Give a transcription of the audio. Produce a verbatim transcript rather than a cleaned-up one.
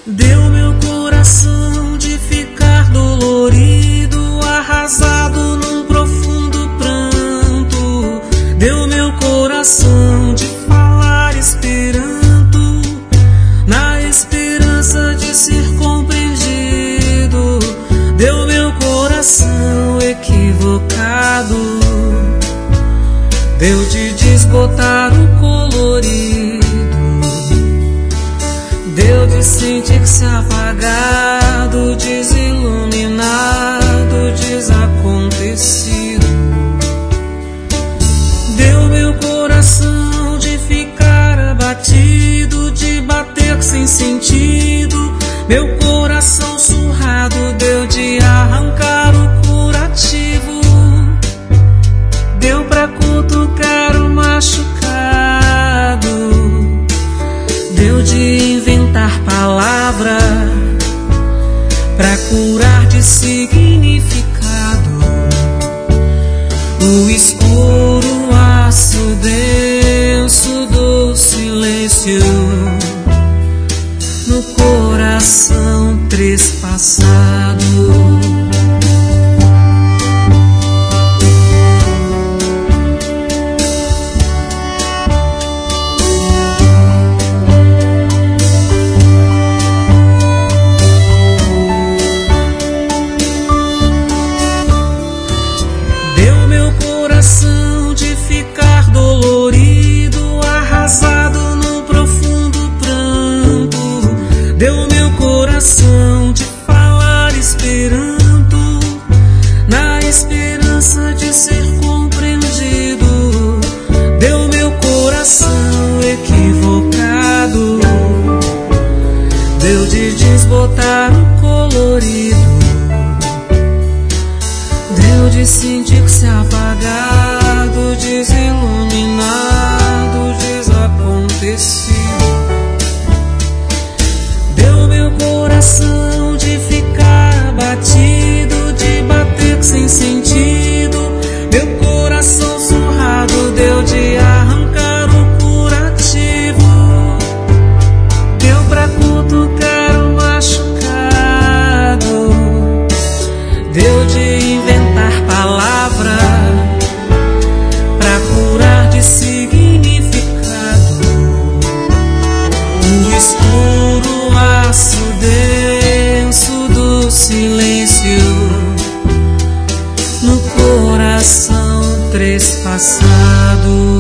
Deu meu coração de ficar dolorido, arrasado num profundo pranto. Deu meu coração de falar esperanto, na esperança de ser compreendido. Deu meu coração equivocado, deu de desbotar o colorido, deu de sentir-se apagado, desiluminado, desacontecido. Deu meu coração de ficar abatido, de bater sem sentido. Meu coração surrado deu de arrancar o curativo, deu pra cutucar o machucado, deu de inventar palavra pra curar de significado. O escuro aço denso do silêncio no coração trespassado. De ficar dolorido, arrasado no profundo pranto. Deu meu coração de falar esperanto, na esperança de ser compreendido. Deu meu coração equivocado, deu de desbotar o colorido, deu de sentir-se apagado, desiluminado, desacontecido. Deu meu coração de ficar abatido, de bater sem sentido. Meu coração surrado deu de arrancar o curativo, deu pra cutucar o machucado, deu de inventar palavra pra curar de significado. O escuro aço denso do silêncio no coração trespassado.